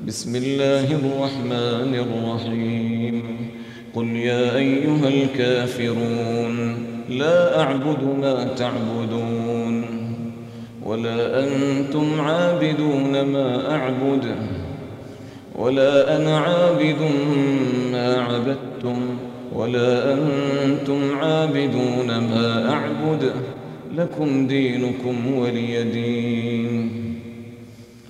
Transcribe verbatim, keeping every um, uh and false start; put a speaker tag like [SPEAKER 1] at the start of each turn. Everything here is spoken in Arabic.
[SPEAKER 1] بسم الله الرحمن الرحيم قل يا أيها الكافرون لا أعبد ما تعبدون ولا أنتم عابدون ما أعبد ولا أنا عابد ما عبدتم ولا أنتم عابدون ما أعبد لكم دينكم ولي دين.